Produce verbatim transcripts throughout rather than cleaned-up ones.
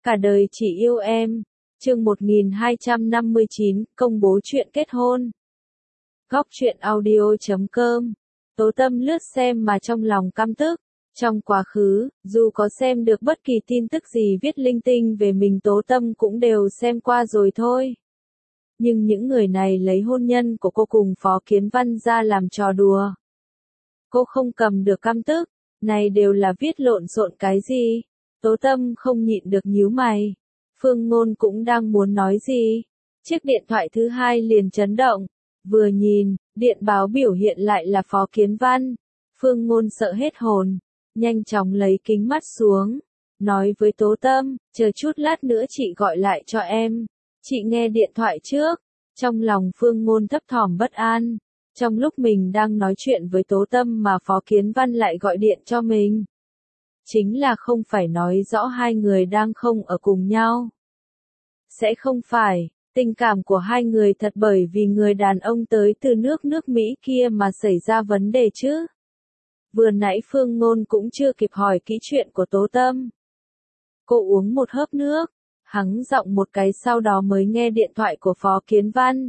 Cả đời chỉ yêu em. Chương một nghìn hai trăm năm mươi chín, công bố chuyện kết hôn. Góc truyện audio chấm com. Tố Tâm lướt xem mà trong lòng căm tức. Trong quá khứ, dù có xem được bất kỳ tin tức gì viết linh tinh về mình, Tố Tâm cũng đều xem qua rồi thôi. Nhưng những người này lấy hôn nhân của cô cùng Phó Kiến Văn ra làm trò đùa. Cô không cầm được căm tức, này đều là viết lộn xộn cái gì? Tố Tâm không nhịn được nhíu mày. Phương Ngôn cũng đang muốn nói gì. Chiếc điện thoại thứ hai liền chấn động. Vừa nhìn, điện báo biểu hiện lại là Phó Kiến Văn. Phương Ngôn sợ hết hồn, nhanh chóng lấy kính mắt xuống, nói với Tố Tâm, chờ chút lát nữa chị gọi lại cho em. Chị nghe điện thoại trước. Trong lòng Phương Ngôn thấp thỏm bất an. Trong lúc mình đang nói chuyện với Tố Tâm mà Phó Kiến Văn lại gọi điện cho mình. Chính là không phải nói rõ hai người đang không ở cùng nhau. Sẽ không phải, tình cảm của hai người thật bởi vì người đàn ông tới từ nước nước Mỹ kia mà xảy ra vấn đề chứ. Vừa nãy Phương Ngôn cũng chưa kịp hỏi kỹ chuyện của Tố Tâm. Cô uống một hớp nước, hắng giọng một cái sau đó mới nghe điện thoại của Phó Kiến Văn.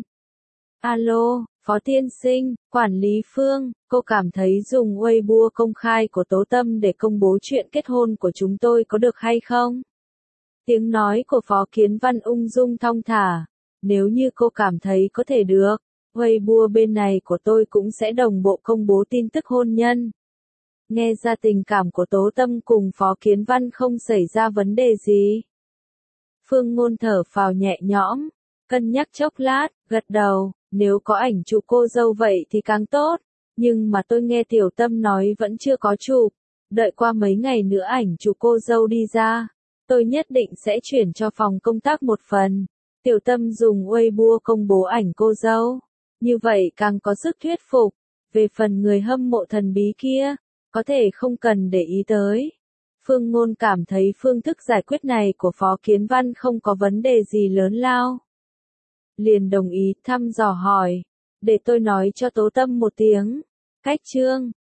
Alo, Phó tiên sinh, quản lý Phương, cô cảm thấy dùng Weibo công khai của Tố Tâm để công bố chuyện kết hôn của chúng tôi có được hay không? Tiếng nói của Phó Kiến Văn ung dung thong thả. Nếu như cô cảm thấy có thể được, Weibo bên này của tôi cũng sẽ đồng bộ công bố tin tức hôn nhân. Nghe ra tình cảm của Tố Tâm cùng Phó Kiến Văn không xảy ra vấn đề gì. Phương Ngôn thở phào nhẹ nhõm, cân nhắc chốc lát, gật đầu, nếu có ảnh chụp cô dâu vậy thì càng tốt, nhưng mà tôi nghe Tiểu Tâm nói vẫn chưa có chụp, đợi qua mấy ngày nữa ảnh chụp cô dâu đi ra, tôi nhất định sẽ chuyển cho phòng công tác một phần. Tiểu Tâm dùng Weibo công bố ảnh cô dâu, như vậy càng có sức thuyết phục. Về phần người hâm mộ thần bí kia, có thể không cần để ý tới. Phương Ngôn cảm thấy phương thức giải quyết này của Phó Kiến Văn không có vấn đề gì lớn lao. Liền đồng ý thăm dò hỏi, để tôi nói cho Tố Tâm một tiếng. Cách chương,